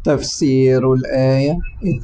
تفسير الآية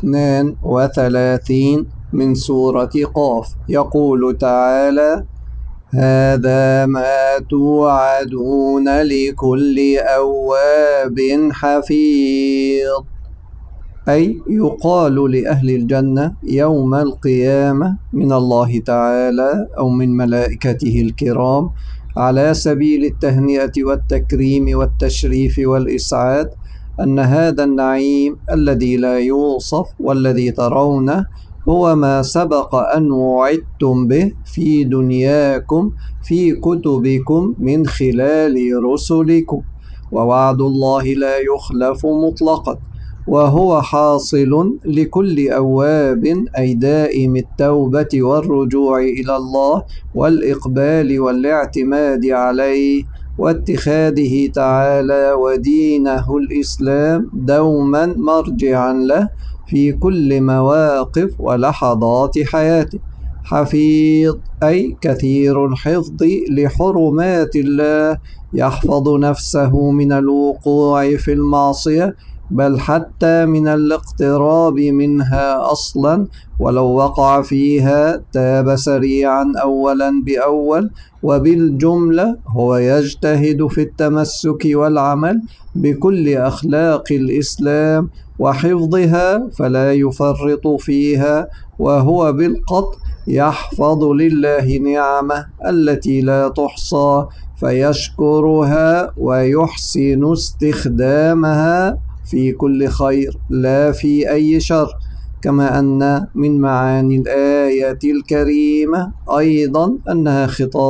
32 من سورة قاف. يقول تعالى: هذا ما توعدون لكل أواب حفيظ. أي يقال لأهل الجنة يوم القيامة من الله تعالى أو من ملائكته الكرام على سبيل التهنئة والتكريم والتشريف والإسعاد أن هذا النعيم الذي لا يوصف والذي ترونه هو ما سبق أن وعدتم به في دنياكم في كتبكم من خلال رسلكم، ووعد الله لا يخلف مطلقا، وهو حاصل لكل أواب أي دائم التوبة والرجوع إلى الله والإقبال والاعتماد عليه واتخاذه تعالى ودينه الإسلام دوما مرجعا له في كل مواقف ولحظات حياته. حفيظ أي كثير الحفظ لحرمات الله، يحفظ نفسه من الوقوع في المعصية، بل حتى من الاقتراب منها أصلا، ولو وقع فيها تاب سريعا أولا بأول. وبالجملة هو يجتهد في التمسك والعمل بكل أخلاق الإسلام وحفظها فلا يفرط فيها، وهو بالقطع يحفظ لله نعمه التي لا تحصى فيشكرها ويحسن استخدامها في كل خير لا في أي شر. كما أن من معاني الآية الكريمة أيضا أنها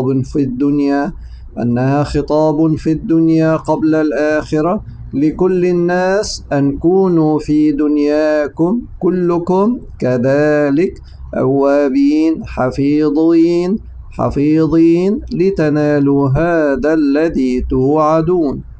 خطاب في الدنيا قبل الآخرة لكل الناس، أن كونوا في دنياكم كلكم كذلك أوابين حفيظين لتنالوا هذا الذي توعدون.